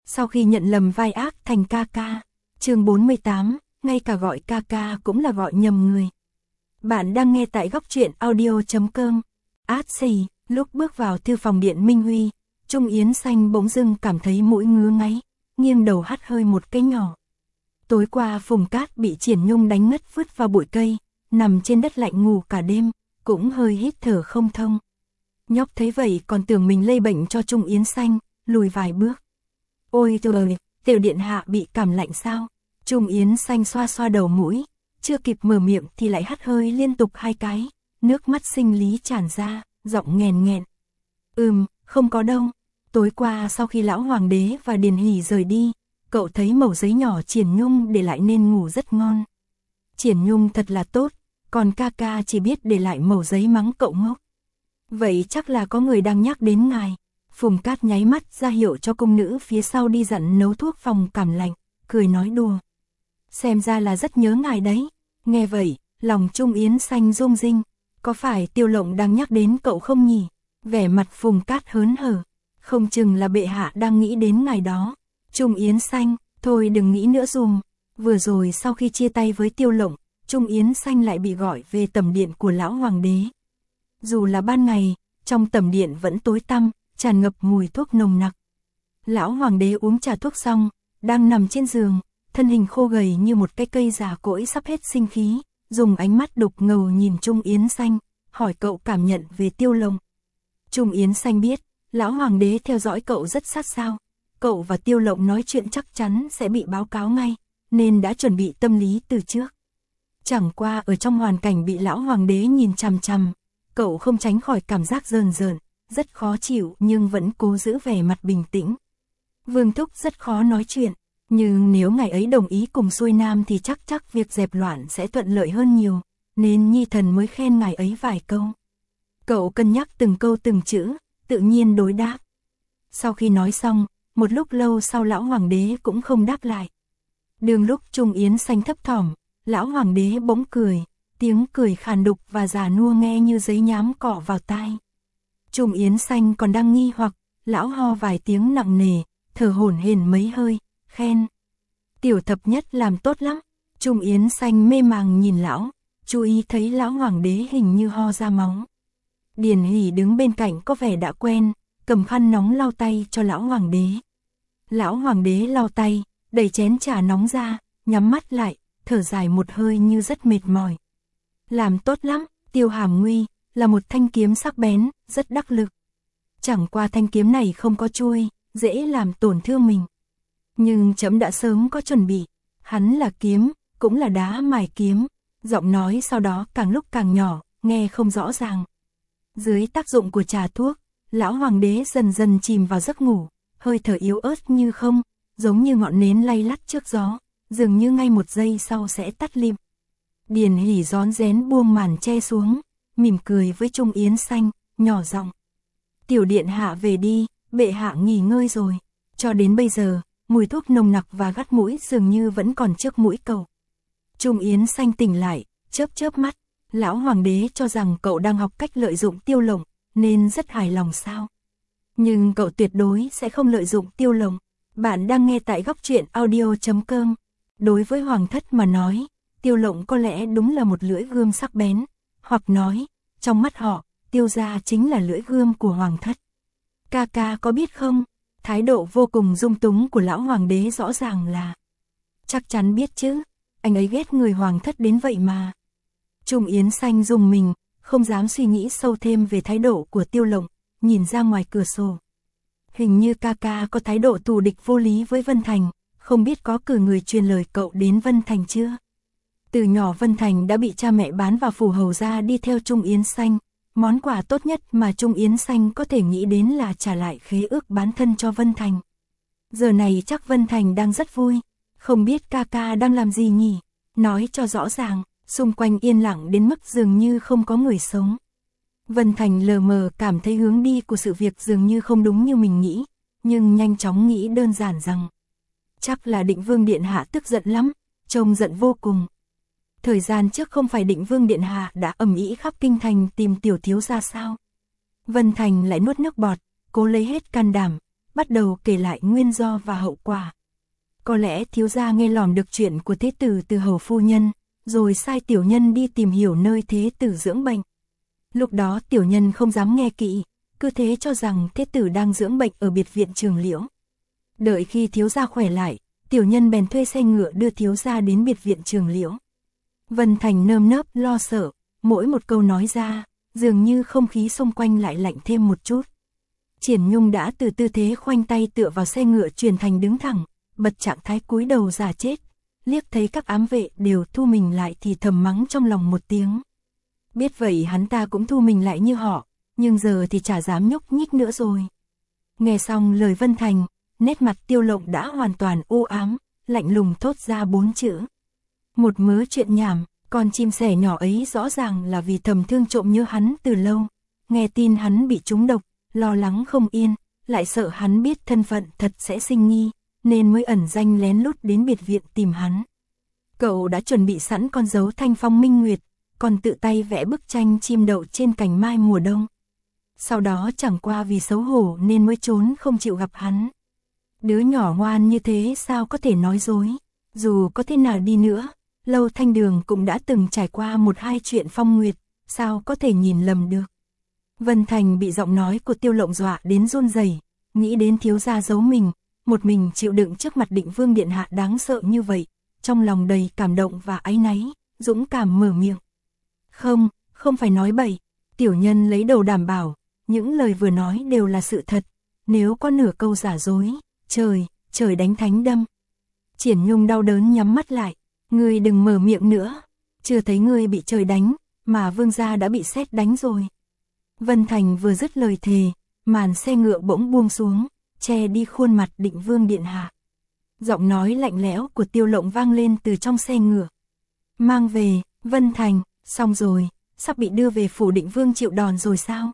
sau khi nhận lầm vai ác thành ca ca. Chương 48, ngay cả gọi ca ca cũng là gọi nhầm người. Bạn đang nghe tại góc truyện audio.com. Xì, lúc bước vào thư phòng điện Minh Huy, Trung Yến Xanh bỗng dưng cảm thấy mũi ngứa ngáy, nghiêng đầu hắt hơi một cái nhỏ. Tối qua Phùng Cát bị Triển Nhung đánh ngất vứt vào bụi cây, nằm trên đất lạnh ngủ cả đêm, cũng hơi hít thở không thông. Nhóc thấy vậy còn tưởng mình lây bệnh cho Trung Yến Xanh, lùi vài bước. Ôi trời, Tiểu điện hạ bị cảm lạnh sao? Trung Yến Xanh xoa xoa đầu mũi, chưa kịp mở miệng thì lại hắt hơi liên tục 2 cái, nước mắt sinh lý tràn ra, giọng nghèn nghẹn. Không có đâu. Tối qua sau khi lão hoàng đế và Điền Hỷ rời đi, cậu thấy mẩu giấy nhỏ Triển Nhung để lại nên ngủ rất ngon. Triển Nhung thật là tốt, còn ca ca chỉ biết để lại mẩu giấy mắng cậu ngốc. Vậy chắc là có người đang nhắc đến ngài. Phùng Cát nháy mắt ra hiệu cho cung nữ phía sau đi dặn nấu thuốc phòng cảm lạnh, cười nói đùa. Xem ra là rất nhớ ngài đấy. Nghe vậy, lòng Trung Yến Xanh rung rinh. Có phải Tiêu Lộng đang nhắc đến cậu không nhỉ? Vẻ mặt Phùng Cát hớn hở. Không chừng là bệ hạ đang nghĩ đến ngài đó. Trung Yến Xanh, thôi đừng nghĩ nữa dùm. Vừa rồi sau khi chia tay với Tiêu Lộng, Trung Yến Xanh lại bị gọi về tẩm điện của lão hoàng đế. Dù là ban ngày, trong tẩm điện vẫn tối tăm, tràn ngập mùi thuốc nồng nặc. Lão hoàng đế uống trà thuốc xong, đang nằm trên giường, thân hình khô gầy như một cái cây già cỗi sắp hết sinh khí, dùng ánh mắt đục ngầu nhìn Trung Yến Xanh, hỏi cậu cảm nhận về Tiêu Lộng. Trung Yến Xanh biết, lão hoàng đế theo dõi cậu rất sát sao, cậu và Tiêu Lộng nói chuyện chắc chắn sẽ bị báo cáo ngay, nên đã chuẩn bị tâm lý từ trước. Chẳng qua ở trong hoàn cảnh bị lão hoàng đế nhìn chằm chằm, cậu không tránh khỏi cảm giác rờn rợn, rất khó chịu nhưng vẫn cố giữ vẻ mặt bình tĩnh. Vương Thúc rất khó nói chuyện, nhưng nếu ngài ấy đồng ý cùng xuôi nam thì chắc việc dẹp loạn sẽ thuận lợi hơn nhiều, nên Nhi Thần mới khen ngài ấy vài câu. Cậu cân nhắc từng câu từng chữ, tự nhiên đối đáp. Sau khi nói xong, một lúc lâu sau lão hoàng đế cũng không đáp lại. Đường lúc Trung Yến Xanh thấp thỏm, lão hoàng đế bỗng cười, tiếng cười khàn đục và già nua nghe như giấy nhám cọ vào tai. Trung Yến Xanh còn đang nghi hoặc, lão ho vài tiếng nặng nề, thở hổn hển mấy hơi, khen. Tiểu thập nhất làm tốt lắm. Trung Yến Xanh mê màng nhìn lão, chú ý thấy lão hoàng đế hình như ho ra máu. Điền Hỷ đứng bên cạnh có vẻ đã quen, cầm khăn nóng lau tay cho lão hoàng đế. Lão hoàng đế lau tay, đẩy chén trà nóng ra, nhắm mắt lại, thở dài một hơi như rất mệt mỏi. Làm tốt lắm, Tiêu Hàm Nguy, là một thanh kiếm sắc bén, rất đắc lực. Chẳng qua thanh kiếm này không có chuôi, dễ làm tổn thương mình. Nhưng trẫm đã sớm có chuẩn bị, hắn là kiếm, cũng là đá mài kiếm. Giọng nói sau đó càng lúc càng nhỏ, nghe không rõ ràng. Dưới tác dụng của trà thuốc, lão hoàng đế dần dần chìm vào giấc ngủ, hơi thở yếu ớt như không, giống như ngọn nến lay lắt trước gió, dường như ngay một giây sau sẽ tắt lịm. Điền Hỷ rón rén buông màn che xuống, mỉm cười với Trung Yến Xanh, nhỏ giọng. Tiểu điện hạ về đi, bệ hạ nghỉ ngơi rồi. Cho đến bây giờ, mùi thuốc nồng nặc và gắt mũi dường như vẫn còn trước mũi cậu. Trung Yến Xanh tỉnh lại, chớp mắt. Lão hoàng đế cho rằng cậu đang học cách lợi dụng Tiêu Lộng, nên rất hài lòng sao. Nhưng cậu tuyệt đối sẽ không lợi dụng Tiêu Lộng. Bạn đang nghe tại góc truyện audio.com. Đối với hoàng thất mà nói, Tiêu Lộng có lẽ đúng là một lưỡi gươm sắc bén, hoặc nói, trong mắt họ, Tiêu gia chính là lưỡi gươm của hoàng thất. Ca ca có biết không, thái độ vô cùng dung túng của lão hoàng đế rõ ràng là. Chắc chắn biết chứ, anh ấy ghét người hoàng thất đến vậy mà. Trung Yến Xanh rùng mình, không dám suy nghĩ sâu thêm về thái độ của Tiêu Lộng, nhìn ra ngoài cửa sổ. Hình như ca ca có thái độ thù địch vô lý với Vân Thành, không biết có cử người truyền lời cậu đến Vân Thành chưa? Từ nhỏ Vân Thành đã bị cha mẹ bán vào phủ hầu gia đi theo Trung Yến Xanh, món quà tốt nhất mà Trung Yến Xanh có thể nghĩ đến là trả lại khế ước bán thân cho Vân Thành. Giờ này chắc Vân Thành đang rất vui, không biết ca ca đang làm gì nhỉ? Nói cho rõ ràng. Xung quanh yên lặng đến mức dường như không có người sống. Vân Thành lờ mờ cảm thấy hướng đi của sự việc dường như không đúng như mình nghĩ, nhưng nhanh chóng nghĩ đơn giản rằng chắc là Định Vương Điện Hạ tức giận lắm, trông giận vô cùng. Thời gian trước không phải Định Vương Điện Hạ đã ầm ĩ khắp kinh thành tìm tiểu thiếu gia sao? Vân Thành lại nuốt nước bọt, cố lấy hết can đảm, bắt đầu kể lại nguyên do và hậu quả. Có lẽ thiếu gia nghe lỏm được chuyện của thế tử từ hầu phu nhân, rồi sai tiểu nhân đi tìm hiểu nơi thế tử dưỡng bệnh. Lúc đó tiểu nhân không dám nghe kỹ, cứ thế cho rằng thế tử đang dưỡng bệnh ở biệt viện Trường Liễu. Đợi khi thiếu gia khỏe lại, tiểu nhân bèn thuê xe ngựa đưa thiếu gia đến biệt viện Trường Liễu. Vân Thành nơm nớp lo sợ, mỗi một câu nói ra, dường như không khí xung quanh lại lạnh thêm một chút. Triển Nhung đã từ tư thế khoanh tay tựa vào xe ngựa chuyển thành đứng thẳng, bật trạng thái cúi đầu giả chết, liếc thấy các ám vệ đều thu mình lại thì thầm mắng trong lòng một tiếng. Biết vậy hắn ta cũng thu mình lại như họ, nhưng giờ thì chả dám nhúc nhích nữa rồi. Nghe xong lời Vân Thành, nét mặt Tiêu Lộng đã hoàn toàn u ám, lạnh lùng thốt ra 4 chữ. Một mớ chuyện nhảm, con chim sẻ nhỏ ấy rõ ràng là vì thầm thương trộm nhớ hắn từ lâu. Nghe tin hắn bị trúng độc, lo lắng không yên, lại sợ hắn biết thân phận thật sẽ sinh nghi, nên mới ẩn danh lén lút đến biệt viện tìm hắn. Cậu đã chuẩn bị sẵn con dấu Thanh Phong Minh Nguyệt, còn tự tay vẽ bức tranh chim đậu trên cành mai mùa đông. Sau đó chẳng qua vì xấu hổ nên mới trốn không chịu gặp hắn. Đứa nhỏ ngoan như thế sao có thể nói dối, dù có thế nào đi nữa, Lâu Thanh Đường cũng đã từng trải qua 1-2 chuyện phong nguyệt, sao có thể nhìn lầm được. Vân Thành bị giọng nói của Tiêu Lộng dọa đến run rẩy, nghĩ đến thiếu gia giấu mình, một mình chịu đựng trước mặt Định Vương điện hạ đáng sợ như vậy, trong lòng đầy cảm động và áy náy, dũng cảm mở miệng. Không phải nói bậy, tiểu nhân lấy đầu đảm bảo, những lời vừa nói đều là sự thật, nếu có nửa câu giả dối, trời đánh thánh đâm. Triển Nhung đau đớn nhắm mắt lại, ngươi đừng mở miệng nữa, chưa thấy ngươi bị trời đánh, mà vương gia đã bị sét đánh rồi. Vân Thành vừa dứt lời thề, màn xe ngựa bỗng buông xuống, che đi khuôn mặt Định Vương điện hạ. Giọng nói lạnh lẽo của Tiêu Lộng vang lên từ trong xe ngựa. Mang về, Vân Thành, xong rồi, sắp bị đưa về phủ Định Vương chịu đòn rồi sao?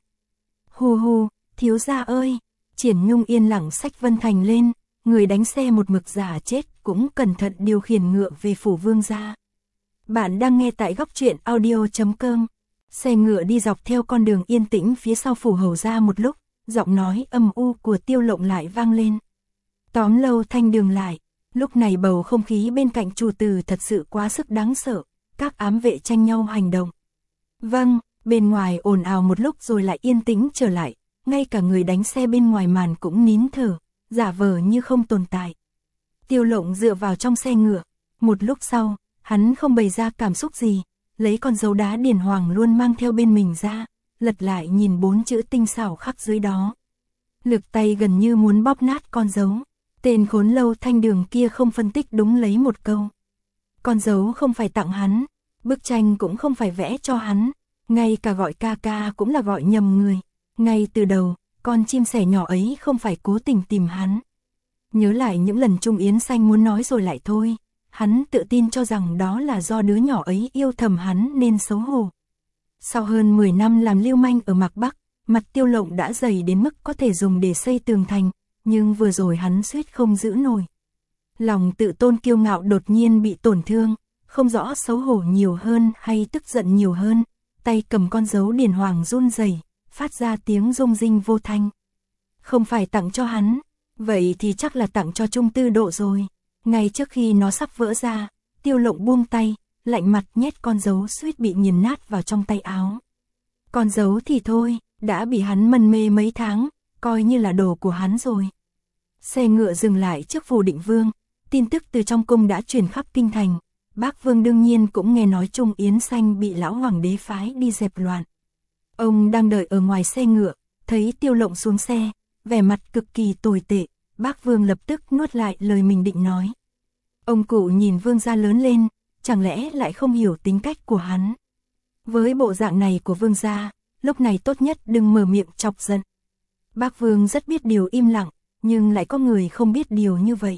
Hù, thiếu gia ơi! Triển Nhung yên lặng xách Vân Thành lên, người đánh xe một mực giả chết cũng cẩn thận điều khiển ngựa về phủ vương gia. Bạn đang nghe tại góc truyện audio.com. Xe ngựa đi dọc theo con đường yên tĩnh phía sau phủ hầu gia một lúc, giọng nói âm u của Tiêu Lộng lại vang lên. Tóm Lâu Thanh Đường lại, lúc này bầu không khí bên cạnh chủ tử thật sự quá sức đáng sợ, các ám vệ tranh nhau hành động. Vâng, bên ngoài ồn ào một lúc rồi lại yên tĩnh trở lại, ngay cả người đánh xe bên ngoài màn cũng nín thở, giả vờ như không tồn tại. Tiêu Lộng dựa vào trong xe ngựa, một lúc sau, hắn không bày ra cảm xúc gì, lấy con dấu đá điển hoàng luôn mang theo bên mình ra, lật lại nhìn 4 chữ tinh xảo khắc dưới đó. Lực tay gần như muốn bóp nát con dấu, tên khốn Lâu Thanh Đường kia không phân tích đúng lấy một câu. Con dấu không phải tặng hắn, bức tranh cũng không phải vẽ cho hắn, ngay cả gọi ca ca cũng là gọi nhầm người. Ngay từ đầu, con chim sẻ nhỏ ấy không phải cố tình tìm hắn. Nhớ lại những lần Trung Yến Xanh muốn nói rồi lại thôi, hắn tự tin cho rằng đó là do đứa nhỏ ấy yêu thầm hắn nên xấu hổ. Sau hơn 10 năm làm lưu manh ở Mạc Bắc, mặt Tiêu Lộng đã dày đến mức có thể dùng để xây tường thành, nhưng vừa rồi hắn suýt không giữ nổi. Lòng tự tôn kiêu ngạo đột nhiên bị tổn thương, không rõ xấu hổ nhiều hơn hay tức giận nhiều hơn, tay cầm con dấu điển hoàng run rẩy, phát ra tiếng rung rinh vô thanh. Không phải tặng cho hắn, vậy thì chắc là tặng cho Trung Tư Độ rồi. Ngay trước khi nó sắp vỡ ra, Tiêu Lộng buông tay, lạnh mặt nhét con dấu suýt bị nghiền nát vào trong tay áo. Con dấu thì thôi, đã bị hắn mân mê mấy tháng, coi như là đồ của hắn rồi. Xe ngựa dừng lại trước phủ Định Vương, tin tức từ trong cung đã truyền khắp kinh thành. Bác Vương đương nhiên cũng nghe nói Trung Yến Xanh bị lão hoàng đế phái đi dẹp loạn. Ông đang đợi ở ngoài xe ngựa, thấy Tiêu Lộng xuống xe, vẻ mặt cực kỳ tồi tệ, Bác Vương lập tức nuốt lại lời mình định nói. Ông cụ nhìn Vương gia lớn lên, chẳng lẽ lại không hiểu tính cách của hắn. Với bộ dạng này của Vương gia, lúc này tốt nhất đừng mở miệng chọc giận. Bác Vương rất biết điều im lặng, nhưng lại có người không biết điều như vậy.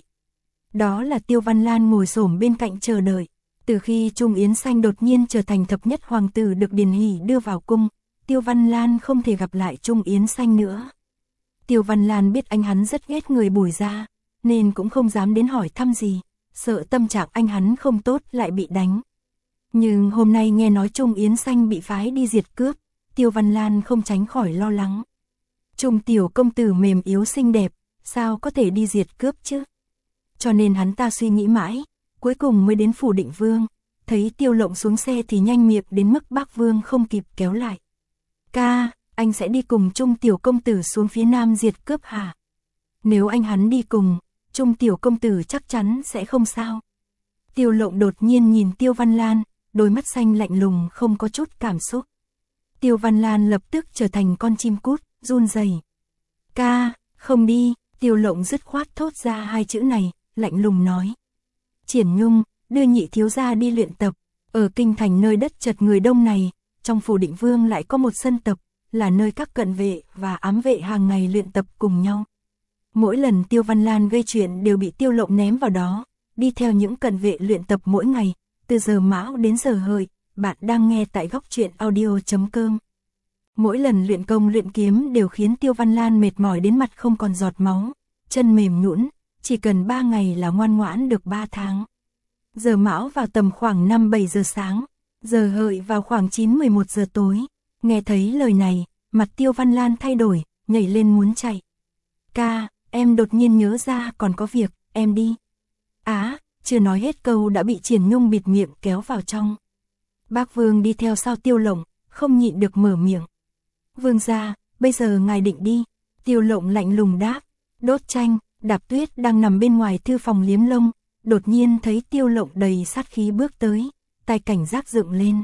Đó là Tiêu Văn Lan ngồi xổm bên cạnh chờ đợi. Từ khi Trung Yến Xanh đột nhiên trở thành thập nhất hoàng tử được Điền Hỷ đưa vào cung, Tiêu Văn Lan không thể gặp lại Trung Yến Xanh nữa. Tiêu Văn Lan biết anh hắn rất ghét người Bùi gia, nên cũng không dám đến hỏi thăm gì, sợ tâm trạng anh hắn không tốt lại bị đánh. Nhưng hôm nay nghe nói Trung Yến Xanh bị phái đi diệt cướp, Tiêu Văn Lan không tránh khỏi lo lắng. Trung tiểu công tử mềm yếu xinh đẹp, sao có thể đi diệt cướp chứ? Cho nên hắn ta suy nghĩ mãi, cuối cùng mới đến phủ Định Vương, thấy Tiêu Lộng xuống xe thì nhanh miệng đến mức Bác Vương không kịp kéo lại. Ca, anh sẽ đi cùng Trung tiểu công tử xuống phía nam diệt cướp hả? Nếu anh hắn đi cùng, Trung tiểu công tử chắc chắn sẽ không sao. Tiêu Lộng đột nhiên nhìn Tiêu Văn Lan, đôi mắt xanh lạnh lùng không có chút cảm xúc. Tiêu Văn Lan lập tức trở thành con chim cút, run rẩy. Ca, không đi, Tiêu Lộng dứt khoát thốt ra hai chữ này, lạnh lùng nói. Triển Nhung, đưa nhị thiếu gia đi luyện tập, ở kinh thành nơi đất chật người đông này, trong phủ Định Vương lại có một sân tập, là nơi các cận vệ và ám vệ hàng ngày luyện tập cùng nhau. Mỗi lần Tiêu Văn Lan gây chuyện đều bị Tiêu Lộng ném vào đó, đi theo những cận vệ luyện tập mỗi ngày, từ giờ mão đến giờ hợi. Bạn đang nghe tại góc truyện audio.com. Mỗi lần luyện công luyện kiếm đều khiến Tiêu Văn Lan mệt mỏi đến mặt không còn giọt máu, chân mềm nhũn, chỉ cần 3 ngày là ngoan ngoãn được 3 tháng. Giờ mão vào tầm khoảng 5-7 giờ sáng, giờ hợi vào khoảng 9-11 giờ tối. Nghe thấy lời này, mặt Tiêu Văn Lan thay đổi, nhảy lên muốn chạy. Ca, em đột nhiên nhớ ra còn có việc, em đi. Chưa nói hết câu đã bị Triển Nhung bịt miệng kéo vào trong. Bác Vương đi theo sau Tiêu Lộng, không nhịn được mở miệng. Vương gia, bây giờ ngài định đi. Tiêu Lộng lạnh lùng đáp. Đốt Tranh, Đạp Tuyết đang nằm bên ngoài thư phòng liếm lông, đột nhiên thấy Tiêu Lộng đầy sát khí bước tới, tai cảnh giác dựng lên.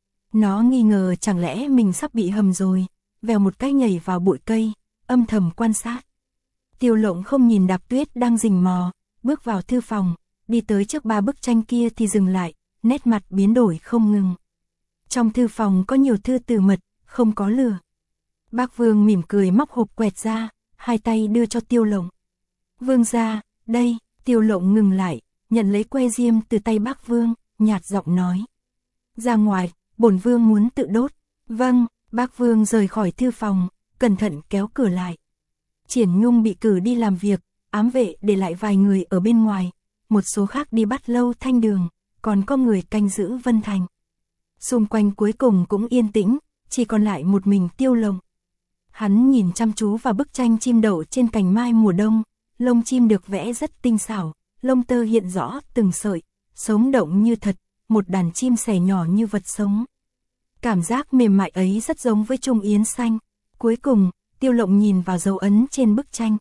Nó nghi ngờ chẳng lẽ mình sắp bị hầm rồi, vèo một cái nhảy vào bụi cây, âm thầm quan sát. Tiêu Lộng không nhìn Đạp Tuyết đang rình mò, bước vào thư phòng, đi tới trước 3 bức tranh kia thì dừng lại, nét mặt biến đổi không ngừng. Trong thư phòng có nhiều thư từ mật, không có lửa. Bác Vương mỉm cười móc hộp quẹt ra, hai tay đưa cho Tiêu Lộng. Vương gia, đây. Tiêu Lộng ngừng lại, nhận lấy que diêm từ tay Bác Vương, nhạt giọng nói. Ra ngoài, bổn Vương muốn tự đốt. Vâng. Bác Vương rời khỏi thư phòng, cẩn thận kéo cửa lại. Triển Nhung bị cử đi làm việc, ám vệ để lại vài người ở bên ngoài, một số khác đi bắt Lâu Thanh Đường, còn có người canh giữ Vân Thành. Xung quanh cuối cùng cũng yên tĩnh, chỉ còn lại một mình Tiêu Lộng. Hắn nhìn chăm chú vào bức tranh chim đậu trên cành mai mùa đông, lông chim được vẽ rất tinh xảo, lông tơ hiện rõ từng sợi, sống động như thật, một đàn chim sẻ nhỏ như vật sống. Cảm giác mềm mại ấy rất giống với Trung Yến Xanh. Cuối cùng, Tiêu Lộng nhìn vào dấu ấn trên bức tranh.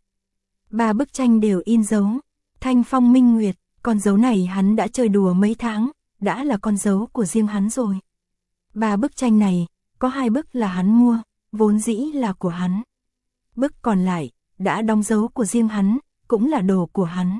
3 bức tranh đều in dấu Thanh Phong Minh Nguyệt, con dấu này hắn đã chơi đùa mấy tháng, đã là con dấu của riêng hắn rồi. 3 bức tranh này, có 2 bức là hắn mua, vốn dĩ là của hắn. Bức còn lại, đã đóng dấu của riêng hắn, cũng là đồ của hắn.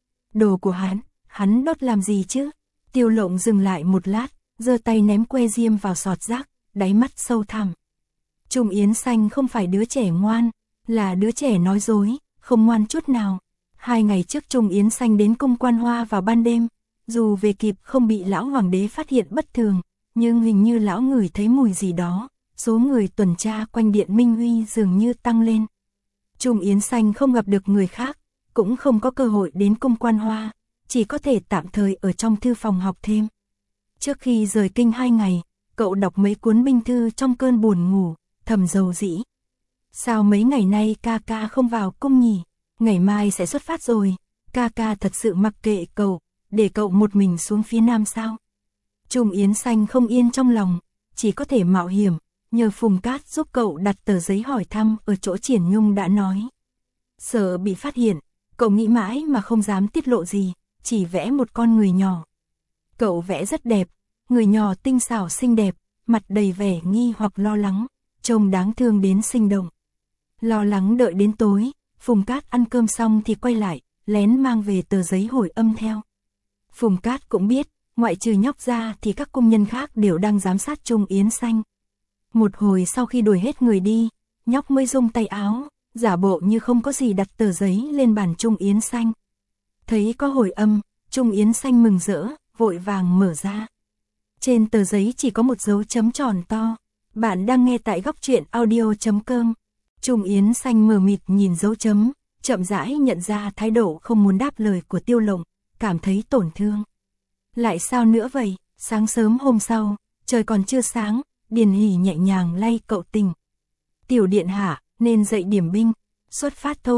Đồ của hắn đốt làm gì chứ? Tiêu Lộng dừng lại một lát, giơ tay ném que diêm vào sọt rác, đáy mắt sâu thẳm. Trung Yến Xanh không phải đứa trẻ ngoan, là đứa trẻ nói dối, không ngoan chút nào. 2 ngày trước Trung Yến Xanh đến cung Quan Hoa vào ban đêm, dù về kịp không bị lão hoàng đế phát hiện bất thường, nhưng hình như lão ngửi thấy mùi gì đó, số người tuần tra quanh điện Minh Huy dường như tăng lên. Trung Yến Xanh không gặp được người khác, cũng không có cơ hội đến cung Quan Hoa, chỉ có thể tạm thời ở trong thư phòng học thêm. Trước khi rời kinh 2 ngày, cậu đọc mấy cuốn binh thư trong cơn buồn ngủ, thầm dầu dĩ. Sao mấy ngày nay ca ca không vào cung nhỉ? Ngày mai sẽ xuất phát rồi, ca ca thật sự mặc kệ cậu, để cậu một mình xuống phía nam sao? Trung Yến Xanh không yên trong lòng, chỉ có thể mạo hiểm, nhờ Phùng Cát giúp cậu đặt tờ giấy hỏi thăm ở chỗ Triển Nhung đã nói. Sợ bị phát hiện, cậu nghĩ mãi mà không dám tiết lộ gì, chỉ vẽ một con người nhỏ. Cậu vẽ rất đẹp, người nhỏ tinh xảo xinh đẹp, mặt đầy vẻ nghi hoặc lo lắng, trông đáng thương đến sinh động. Lo lắng đợi đến tối, Phùng Cát ăn cơm xong thì quay lại, lén mang về tờ giấy hồi âm theo. Phùng Cát cũng biết, ngoại trừ nhóc ra thì các công nhân khác đều đang giám sát Trung Yến Xanh. Một hồi sau khi đuổi hết người đi, nhóc mới rung tay áo, giả bộ như không có gì đặt tờ giấy lên bàn Trung Yến Xanh. Thấy có hồi âm, Trung Yến Xanh mừng rỡ, vội vàng mở ra. Trên tờ giấy chỉ có một dấu chấm tròn to. Bạn đang nghe tại góc truyện audio.com. Trung Yến Xanh mờ mịt nhìn dấu chấm, chậm rãi nhận ra thái độ không muốn đáp lời của Tiêu Lộng, cảm thấy tổn thương. Lại sao nữa vậy? Sáng sớm hôm sau, trời còn chưa sáng, Điền Hỉ nhẹ nhàng lay cậu tỉnh. Tiểu điện hạ, nên dậy điểm binh, xuất phát thôi.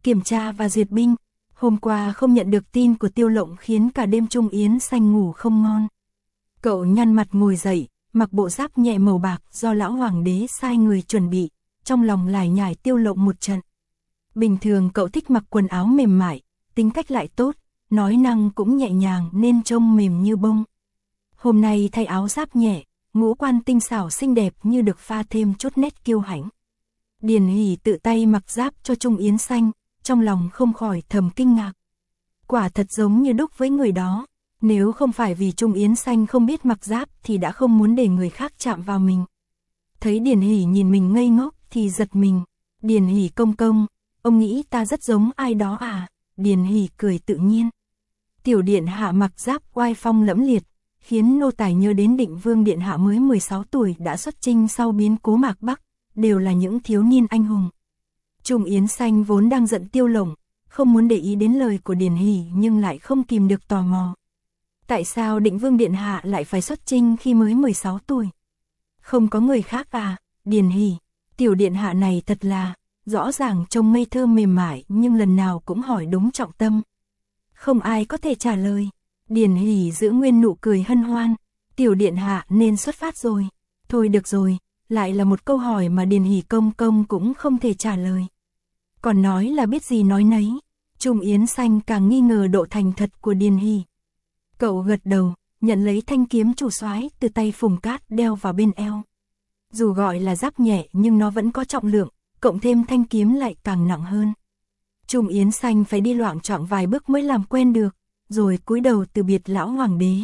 kiểm tra và duyệt binh. Hôm qua không nhận được tin của Tiêu Lộng khiến cả đêm Trung Yến Xanh ngủ không ngon. Cậu nhăn mặt ngồi dậy, mặc bộ giáp nhẹ màu bạc do lão hoàng đế sai người chuẩn bị, trong lòng lải nhải Tiêu Lộng một trận. Bình thường cậu thích mặc quần áo mềm mại, tính cách lại tốt, nói năng cũng nhẹ nhàng nên trông mềm như bông. Hôm nay thay áo giáp nhẹ, ngũ quan tinh xảo xinh đẹp như được pha thêm chút nét kiêu hãnh. Điền Hỷ tự tay mặc giáp cho Trung Yến Xanh, trong lòng không khỏi thầm kinh ngạc. Quả thật giống như đúc với người đó, nếu không phải vì Trung Yến Xanh không biết mặc giáp thì đã không muốn để người khác chạm vào mình. Thấy Điền Hỷ nhìn mình ngây ngốc thì giật mình. Điền Hỷ công công, ông nghĩ ta rất giống ai đó à? Điền Hỷ cười tự nhiên. Tiểu điện hạ mặc giáp oai phong lẫm liệt, khiến nô tài nhớ đến Định Vương điện hạ mới 16 tuổi đã xuất chinh sau biến cố Mạc Bắc, đều là những thiếu niên anh hùng. Trung Yến Xanh vốn đang giận Tiêu Lộng, không muốn để ý đến lời của Điền Hỷ nhưng lại không kìm được tò mò. Tại sao Định Vương điện hạ lại phải xuất chinh khi mới 16 tuổi? Không có người khác à? Điền Hỷ, tiểu điện hạ này thật là, rõ ràng trông ngây thơ mềm mại nhưng lần nào cũng hỏi đúng trọng tâm. Không ai có thể trả lời. Điền Hỷ giữ nguyên nụ cười hân hoan. Tiểu điện hạ nên xuất phát rồi. Thôi được rồi, lại là một câu hỏi mà Điền Hỷ công công cũng không thể trả lời. Còn nói là biết gì nói nấy. Trung Yến Xanh càng nghi ngờ độ thành thật của Điền Hỷ. Cậu gật đầu, nhận lấy thanh kiếm chủ soái từ tay Phùng Cát đeo vào bên eo. Dù gọi là giáp nhẹ nhưng nó vẫn có trọng lượng, cộng thêm thanh kiếm lại càng nặng hơn. Trung Yến Xanh phải đi loạng choạng vài bước mới làm quen được, rồi cúi đầu từ biệt lão hoàng đế.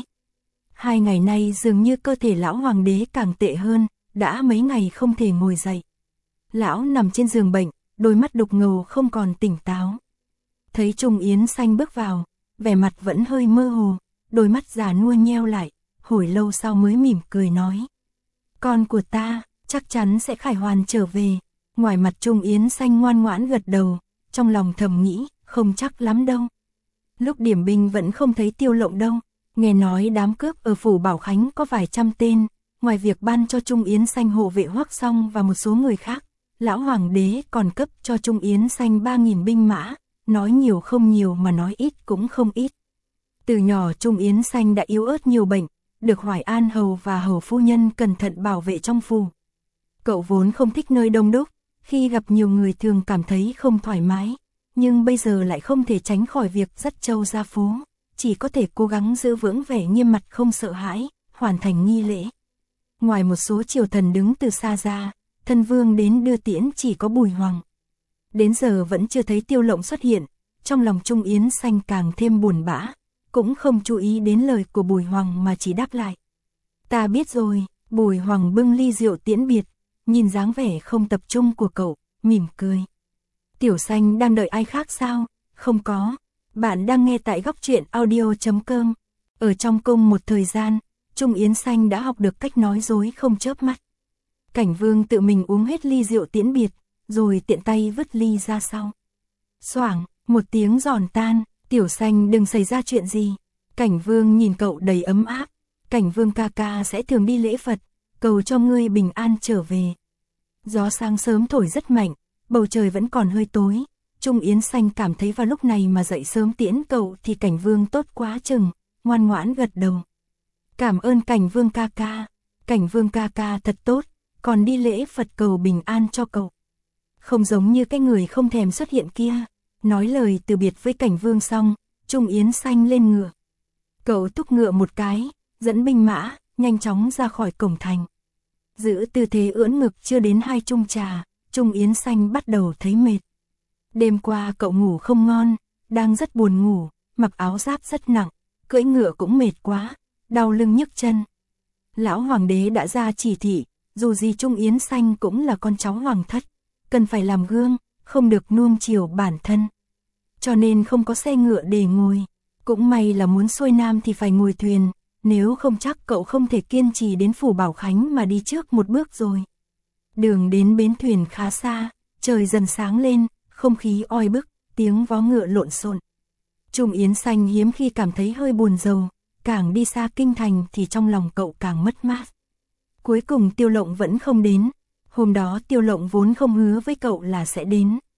2 ngày nay dường như cơ thể lão hoàng đế càng tệ hơn, đã mấy ngày không thể ngồi dậy. Lão nằm trên giường bệnh, đôi mắt đục ngầu không còn tỉnh táo. Thấy Trung Yến Xanh bước vào, vẻ mặt vẫn hơi mơ hồ, đôi mắt già nua nheo lại, hồi lâu sau mới mỉm cười nói. Con của ta, chắc chắn sẽ khải hoàn trở về. Ngoài mặt Trung Yến Xanh ngoan ngoãn gật đầu, trong lòng thầm nghĩ, không chắc lắm đâu. Lúc điểm binh vẫn không thấy Tiêu Lộng đâu, nghe nói đám cướp ở phủ Bảo Khánh có vài trăm tên, ngoài việc ban cho Trung Yến Xanh hộ vệ Hoắc Song và một số người khác, lão hoàng đế còn cấp cho Trung Yến Xanh 3.000 binh mã, nói nhiều không nhiều mà nói ít cũng không ít. Từ nhỏ Trung Yến Xanh đã yếu ớt nhiều bệnh, được Hoài An hầu và hầu phu nhân cẩn thận bảo vệ trong phủ. Cậu vốn không thích nơi đông đúc, khi gặp nhiều người thường cảm thấy không thoải mái, nhưng bây giờ lại không thể tránh khỏi việc dắt trâu ra phố, chỉ có thể cố gắng giữ vững vẻ nghiêm mặt không sợ hãi, hoàn thành nghi lễ. Ngoài một số triều thần đứng từ xa ra, thân vương đến đưa tiễn chỉ có Bùi Hoàng. Đến giờ vẫn chưa thấy Tiêu Lộng xuất hiện, trong lòng Trung Yến Xanh càng thêm buồn bã, cũng không chú ý đến lời của Bùi Hoàng mà chỉ đáp lại. Ta biết rồi. Bùi Hoàng bưng ly rượu tiễn biệt, nhìn dáng vẻ không tập trung của cậu, mỉm cười. Tiểu Xanh đang đợi ai khác sao? Không có, bạn đang nghe tại góc truyện audio.com. Ở trong cung một thời gian, Trung Yến Xanh đã học được cách nói dối không chớp mắt. Cảnh Vương tự mình uống hết ly rượu tiễn biệt, rồi tiện tay vứt ly ra sau. Xoảng, một tiếng giòn tan, Tiểu Xanh đừng xảy ra chuyện gì. Cảnh Vương nhìn cậu đầy ấm áp. Cảnh Vương ca ca sẽ thường đi lễ Phật, cầu cho ngươi bình an trở về. Gió sáng sớm thổi rất mạnh, bầu trời vẫn còn hơi tối. Trung Yến Xanh cảm thấy vào lúc này mà dậy sớm tiễn cậu thì Cảnh Vương tốt quá chừng, ngoan ngoãn gật đầu. Cảm ơn Cảnh Vương ca ca. Cảnh Vương ca ca thật tốt, còn đi lễ Phật cầu bình an cho cậu. Không giống như cái người không thèm xuất hiện kia. Nói lời từ biệt với Cảnh Vương xong, Trung Yến Xanh lên ngựa. Cậu thúc ngựa một cái, dẫn binh mã, nhanh chóng ra khỏi cổng thành. Giữ tư thế ưỡn ngực chưa đến 2 chung trà, Trung Yến Xanh bắt đầu thấy mệt. Đêm qua cậu ngủ không ngon, đang rất buồn ngủ, mặc áo giáp rất nặng, cưỡi ngựa cũng mệt quá, đau lưng nhức chân. Lão hoàng đế đã ra chỉ thị, dù gì Trung Yến Xanh cũng là con cháu hoàng thất, cần phải làm gương, không được nuông chiều bản thân. Cho nên không có xe ngựa để ngồi, cũng may là muốn xuôi nam thì phải ngồi thuyền, nếu không chắc cậu không thể kiên trì đến phủ Bảo Khánh mà đi trước một bước rồi. Đường đến bến thuyền khá xa, trời dần sáng lên, không khí oi bức, tiếng vó ngựa lộn xộn. Trung Yến Xanh hiếm khi cảm thấy hơi buồn rầu, càng đi xa kinh thành thì trong lòng cậu càng mất mát. Cuối cùng Tiêu Lộng vẫn không đến, hôm đó Tiêu Lộng vốn không hứa với cậu là sẽ đến.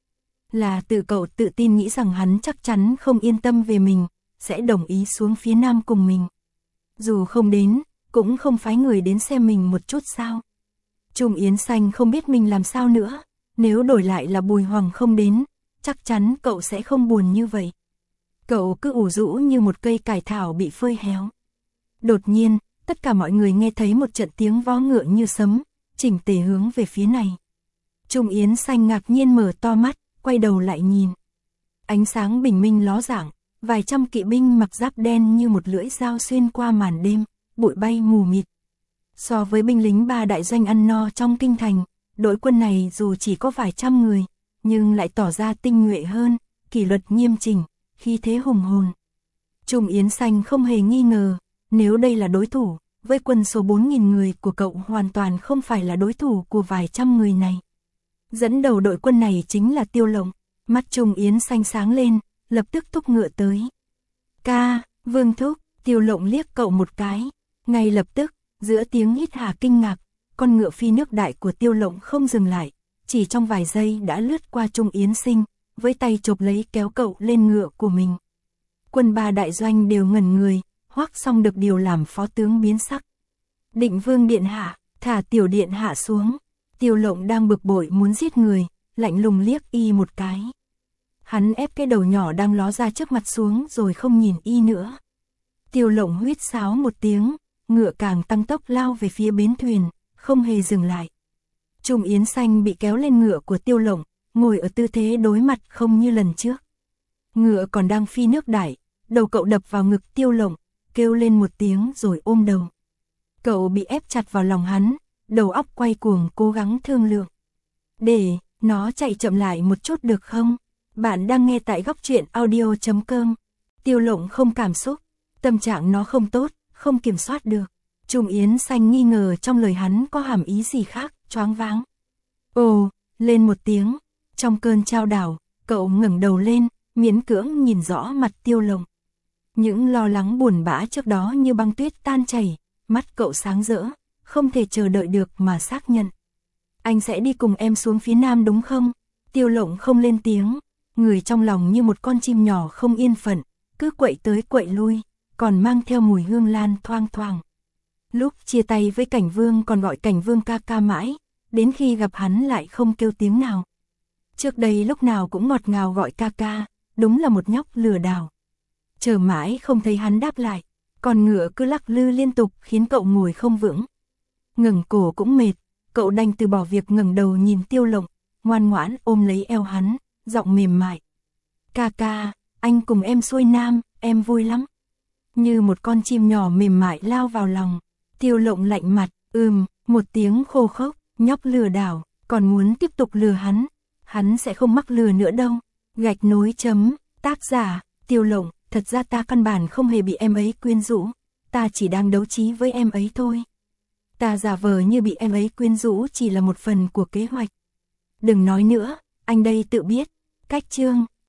Là tự cậu tự tin nghĩ rằng hắn chắc chắn không yên tâm về mình, sẽ đồng ý xuống phía nam cùng mình. Dù không đến, cũng không phái người đến xem mình một chút sao. Trung Yến Xanh không biết mình làm sao nữa, nếu đổi lại là Bùi Hoàng không đến, chắc chắn cậu sẽ không buồn như vậy. Cậu cứ ủ rũ như một cây cải thảo bị phơi héo. Đột nhiên, tất cả mọi người nghe thấy một trận tiếng vó ngựa như sấm, chỉnh tề hướng về phía này. Trung Yến Xanh ngạc nhiên mở to mắt, quay đầu lại nhìn. Ánh sáng bình minh ló dạng, vài trăm kỵ binh mặc giáp đen như một lưỡi dao xuyên qua màn đêm, bụi bay mù mịt. So với binh lính ba đại doanh ăn no trong kinh thành, đội quân này dù chỉ có vài trăm người, nhưng lại tỏ ra tinh nhuệ hơn, kỷ luật nghiêm chỉnh, khí thế hùng hồn. Trung Yến Xanh không hề nghi ngờ, nếu đây là đối thủ, với quân số 4.000 người của cậu hoàn toàn không phải là đối thủ của vài trăm người này. Dẫn đầu đội quân này chính là Tiêu Lộng, mắt Trung Yến Xanh sáng lên, lập tức thúc ngựa tới. Ca, Vương thúc, Tiêu Lộng liếc cậu một cái, ngay lập tức, giữa tiếng hít hà kinh ngạc, con ngựa phi nước đại của Tiêu Lộng không dừng lại, chỉ trong vài giây đã lướt qua Trung Yến Sinh, với tay chộp lấy kéo cậu lên ngựa của mình. Quân ba đại doanh đều ngẩn người, Hoắc Song được điều làm phó tướng biến sắc. Định Vương điện hạ, thả tiểu điện hạ xuống. Tiêu Lộng đang bực bội muốn giết người, lạnh lùng liếc y một cái. Hắn ép cái đầu nhỏ đang ló ra trước mặt xuống rồi không nhìn y nữa. Tiêu Lộng huýt sáo một tiếng, ngựa càng tăng tốc lao về phía bến thuyền, không hề dừng lại. Trung Yến Xanh bị kéo lên ngựa của Tiêu Lộng, ngồi ở tư thế đối mặt không như lần trước. Ngựa còn đang phi nước đại, đầu cậu đập vào ngực Tiêu Lộng, kêu lên một tiếng rồi ôm đầu. Cậu bị ép chặt vào lòng hắn, đầu óc quay cuồng cố gắng thương lượng. Để nó chạy chậm lại một chút được không? Bạn đang nghe tại góc truyện audio.com. Tiêu Lộng không cảm xúc, tâm trạng nó không tốt, không kiểm soát được. Trung Yến Xanh nghi ngờ trong lời hắn có hàm ý gì khác, choáng váng. Ồ, lên một tiếng, trong cơn chao đảo, cậu ngẩng đầu lên, miễn cưỡng nhìn rõ mặt Tiêu Lộng. Những lo lắng buồn bã trước đó như băng tuyết tan chảy, mắt cậu sáng rỡ, không thể chờ đợi được mà xác nhận. Anh sẽ đi cùng em xuống phía nam đúng không? Tiêu Lộng không lên tiếng, người trong lòng như một con chim nhỏ không yên phận, cứ quậy tới quậy lui, còn mang theo mùi hương lan thoang thoảng. Lúc chia tay với Cảnh Vương còn gọi Cảnh Vương ca ca mãi, đến khi gặp hắn lại không kêu tiếng nào. Trước đây lúc nào cũng ngọt ngào gọi ca ca, đúng là một nhóc lừa đảo. Chờ mãi không thấy hắn đáp lại, còn ngựa cứ lắc lư liên tục khiến cậu ngồi không vững. Ngẩng cổ cũng mệt, cậu đành từ bỏ việc ngẩng đầu nhìn Tiêu Lộng, ngoan ngoãn ôm lấy eo hắn, giọng mềm mại. Ca ca, anh cùng em xuôi nam, em vui lắm. Như một con chim nhỏ mềm mại lao vào lòng. Tiêu Lộng lạnh mặt, một tiếng khô khốc, nhóc lừa đảo, còn muốn tiếp tục lừa hắn sẽ không mắc lừa nữa đâu. Gạch nối chấm, tác giả, Tiêu Lộng, thật ra ta căn bản không hề bị em ấy quyến rũ, ta chỉ đang đấu trí với em ấy thôi. Ta giả vờ như bị em ấy quyến rũ chỉ là một phần của kế hoạch. Đừng nói nữa, anh đây tự biết. Cách chương